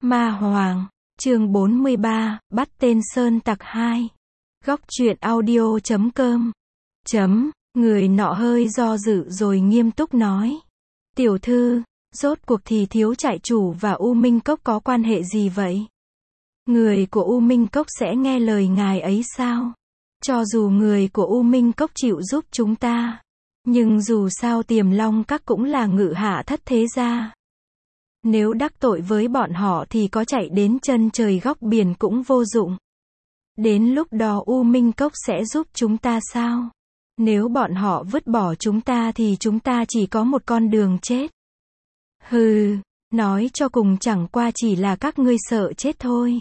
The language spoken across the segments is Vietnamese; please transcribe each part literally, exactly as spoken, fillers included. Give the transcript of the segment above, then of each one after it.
Ma Hoàng, chương bốn mươi ba, bắt tên sơn tặc hai. Góc truyện audio chấm com. Chấm, người nọ hơi do dự rồi nghiêm túc nói. Tiểu thư, rốt cuộc thì thiếu trại chủ và U Minh Cốc có quan hệ gì vậy? Người của U Minh Cốc sẽ nghe lời ngài ấy sao? Cho dù người của U Minh Cốc chịu giúp chúng ta, nhưng dù sao Tiềm Long Các cũng là ngự hạ thất thế gia. Nếu đắc tội với bọn họ thì có chạy đến chân trời góc biển cũng vô dụng. Đến lúc đó U Minh Cốc sẽ giúp chúng ta sao? Nếu bọn họ vứt bỏ chúng ta thì chúng ta chỉ có một con đường chết. Hừ, nói cho cùng chẳng qua chỉ là các ngươi sợ chết thôi.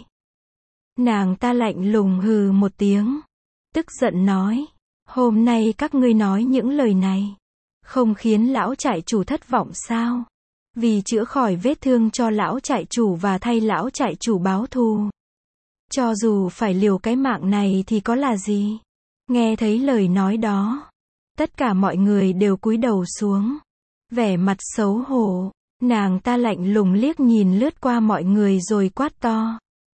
Nàng ta lạnh lùng hừ một tiếng, tức giận nói, hôm nay các ngươi nói những lời này, không khiến lão trại chủ thất vọng sao? Vì chữa khỏi vết thương cho lão trại chủ và thay lão trại chủ báo thù. Cho dù phải liều cái mạng này thì có là gì? Nghe thấy lời nói đó, tất cả mọi người đều cúi đầu xuống, vẻ mặt xấu hổ. Nàng ta lạnh lùng liếc nhìn lướt qua mọi người rồi quát to.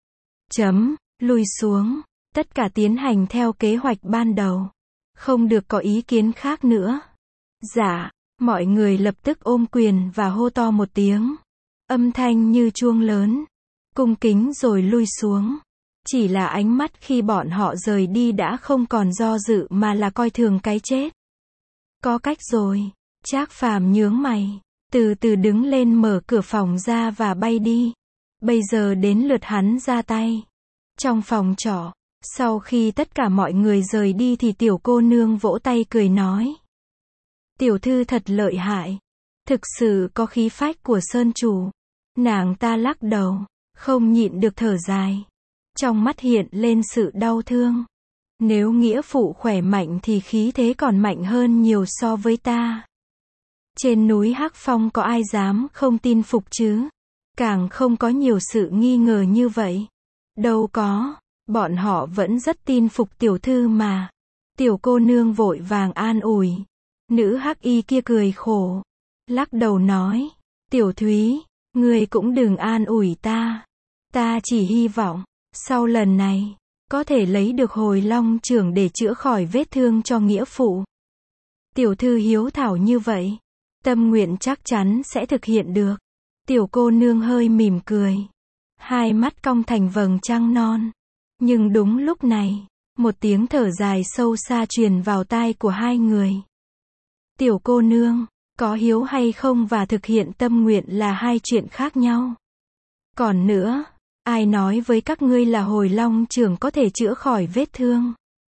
Chấm, lùi xuống, tất cả tiến hành theo kế hoạch ban đầu. Không được có ý kiến khác nữa. Dạ, mọi người lập tức ôm quyền và hô to một tiếng. Âm thanh như chuông lớn. Cung kính rồi lui xuống. Chỉ là ánh mắt khi bọn họ rời đi đã không còn do dự mà là coi thường cái chết. Có cách rồi. Trác Phàm nhướng mày, từ từ đứng lên mở cửa phòng ra và bay đi. Bây giờ đến lượt hắn ra tay. Trong phòng trọ, sau khi tất cả mọi người rời đi thì tiểu cô nương vỗ tay cười nói. Tiểu thư thật lợi hại. Thực sự có khí phách của sơn chủ. Nàng ta lắc đầu, không nhịn được thở dài. Trong mắt hiện lên sự đau thương. Nếu nghĩa phụ khỏe mạnh thì khí thế còn mạnh hơn nhiều so với ta. Trên núi Hắc Phong có ai dám không tin phục chứ? Càng không có nhiều sự nghi ngờ như vậy. Đâu có, bọn họ vẫn rất tin phục tiểu thư mà. Tiểu cô nương vội vàng an ủi. Nữ hắc y kia cười khổ, lắc đầu nói, tiểu Thúy, ngươi cũng đừng an ủi ta. Ta chỉ hy vọng, sau lần này, có thể lấy được hồi long trưởng để chữa khỏi vết thương cho nghĩa phụ. Tiểu thư hiếu thảo như vậy, tâm nguyện chắc chắn sẽ thực hiện được. Tiểu cô nương hơi mỉm cười, hai mắt cong thành vầng trăng non. Nhưng đúng lúc này, một tiếng thở dài sâu xa truyền vào tai của hai người. Tiểu cô nương, có hiếu hay không và thực hiện tâm nguyện là hai chuyện khác nhau. Còn nữa, ai nói với các ngươi là hồi long trưởng có thể chữa khỏi vết thương?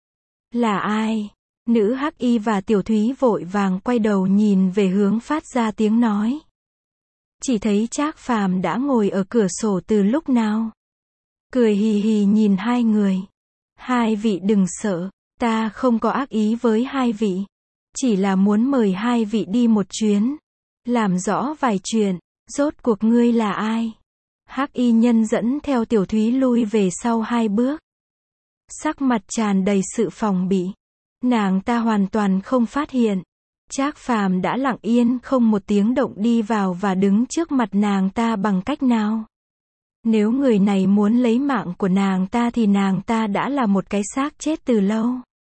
Là ai? Nữ hắc y và tiểu Thúy vội vàng quay đầu nhìn về hướng phát ra tiếng nói. Chỉ thấy Trác Phàm đã ngồi ở cửa sổ từ lúc nào. Cười hì hì nhìn hai người. Hai vị đừng sợ, ta không có ác ý với hai vị. Chỉ là muốn mời hai vị đi một chuyến. Làm rõ vài chuyện, rốt cuộc ngươi là ai? Hắc y nhân dẫn theo tiểu Thúy lui về sau hai bước. Sắc mặt tràn đầy sự phòng bị. Nàng ta hoàn toàn không phát hiện. Trác Phàm đã lặng yên không một tiếng động đi vào và đứng trước mặt nàng ta bằng cách nào? Nếu người này muốn lấy mạng của nàng ta thì nàng ta đã là một cái xác chết từ lâu.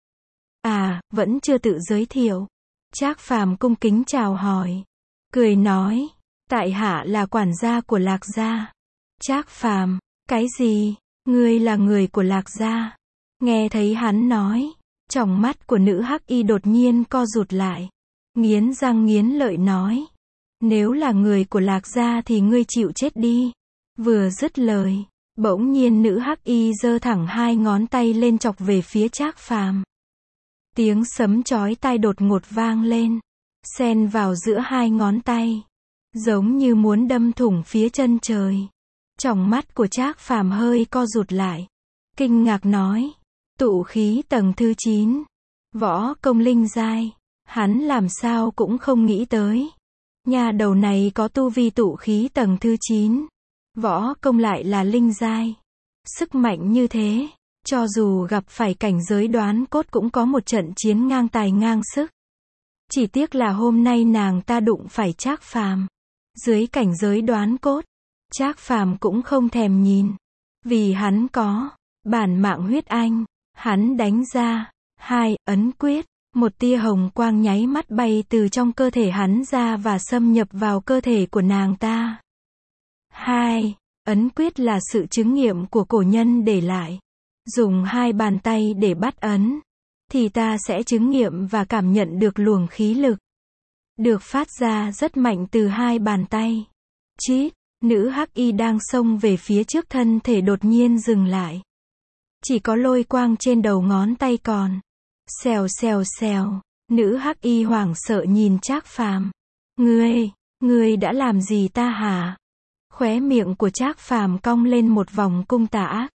À, vẫn chưa tự giới thiệu. Trác Phàm cung kính chào hỏi. Cười nói, tại hạ là quản gia của Lạc gia. Trác Phàm, cái gì? Ngươi là người của Lạc gia? Nghe thấy hắn nói, tròng mắt của nữ hắc y đột nhiên co rụt lại. Nghiến răng nghiến lợi nói. Nếu là người của Lạc gia thì ngươi chịu chết đi. Vừa dứt lời, bỗng nhiên nữ hắc y giơ thẳng hai ngón tay lên chọc về phía Trác Phàm. Tiếng sấm chói tai đột ngột vang lên, xen vào giữa hai ngón tay, giống như muốn đâm thủng phía chân trời. Tròng mắt của Trác Phàm hơi co rụt lại, kinh ngạc nói, tụ khí tầng thứ chín, võ công linh giai, hắn làm sao cũng không nghĩ tới. Nhà đầu này có tu vi tụ khí tầng thứ chín, võ công lại là linh giai. Sức mạnh như thế, cho dù gặp phải cảnh giới đoán cốt cũng có một trận chiến ngang tài ngang sức. Chỉ tiếc là hôm nay nàng ta đụng phải Trác Phàm. Dưới cảnh giới đoán cốt, Trác Phàm cũng không thèm nhìn. Vì hắn có bản mạng huyết anh. Hắn đánh ra hai ấn quyết. Một tia hồng quang nháy mắt bay từ trong cơ thể hắn ra và xâm nhập vào cơ thể của nàng ta. Hai ấn quyết là sự chứng nghiệm của cổ nhân để lại. Dùng hai bàn tay để bắt ấn, thì ta sẽ chứng nghiệm và cảm nhận được luồng khí lực được phát ra rất mạnh từ hai bàn tay. Chít, nữ hắc y đang xông về phía trước thân thể đột nhiên dừng lại. Chỉ có lôi quang trên đầu ngón tay còn. Xèo xèo xèo, nữ hắc y hoảng sợ nhìn Trác Phàm. Ngươi, ngươi đã làm gì ta hả? Khóe miệng của Trác Phàm cong lên một vòng cung tà ác.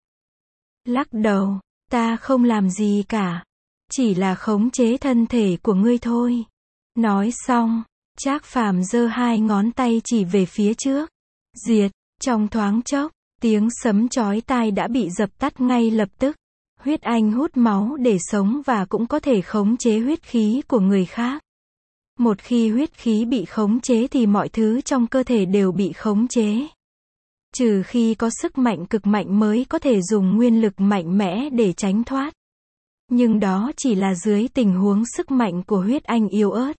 Lắc đầu, ta không làm gì cả. Chỉ là khống chế thân thể của ngươi thôi. Nói xong, Trác Phàm giơ hai ngón tay chỉ về phía trước. Diệt, trong thoáng chốc, tiếng sấm chói tai đã bị dập tắt ngay lập tức. Huyết anh hút máu để sống và cũng có thể khống chế huyết khí của người khác. Một khi huyết khí bị khống chế thì mọi thứ trong cơ thể đều bị khống chế. Trừ khi có sức mạnh cực mạnh mới có thể dùng nguyên lực mạnh mẽ để tránh thoát. Nhưng đó chỉ là dưới tình huống sức mạnh của huyết anh yếu ớt.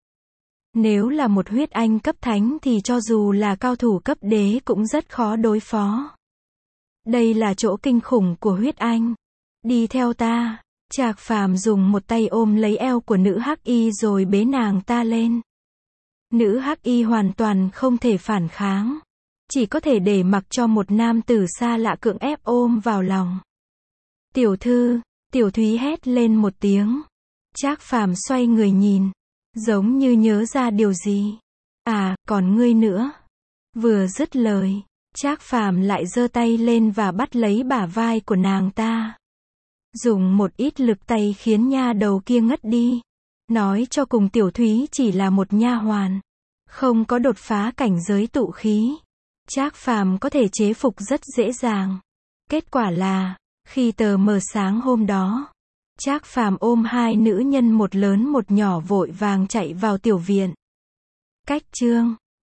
Nếu là một huyết anh cấp thánh thì cho dù là cao thủ cấp đế cũng rất khó đối phó. Đây là chỗ kinh khủng của huyết anh. Đi theo ta. Trác Phàm dùng một tay ôm lấy eo của nữ hắc y rồi bế nàng ta lên. Nữ hắc y hoàn toàn không thể phản kháng. Chỉ có thể để mặc cho một nam tử xa lạ cưỡng ép ôm vào lòng. Tiểu thư, Tiểu Thúy hét lên một tiếng. Trác Phàm xoay người nhìn. Giống như nhớ ra điều gì. À, còn ngươi nữa. Vừa dứt lời, Trác Phàm lại giơ tay lên và bắt lấy bả vai của nàng ta. Dùng một ít lực tay khiến nha đầu kia ngất đi. Nói cho cùng Tiểu Thúy chỉ là một nha hoàn. Không có đột phá cảnh giới tụ khí. Trác Phàm có thể chế phục rất dễ dàng. Kết quả là, khi tờ mờ sáng hôm đó, Trác Phàm ôm hai nữ nhân một lớn một nhỏ vội vàng chạy vào tiểu viện. Cách chương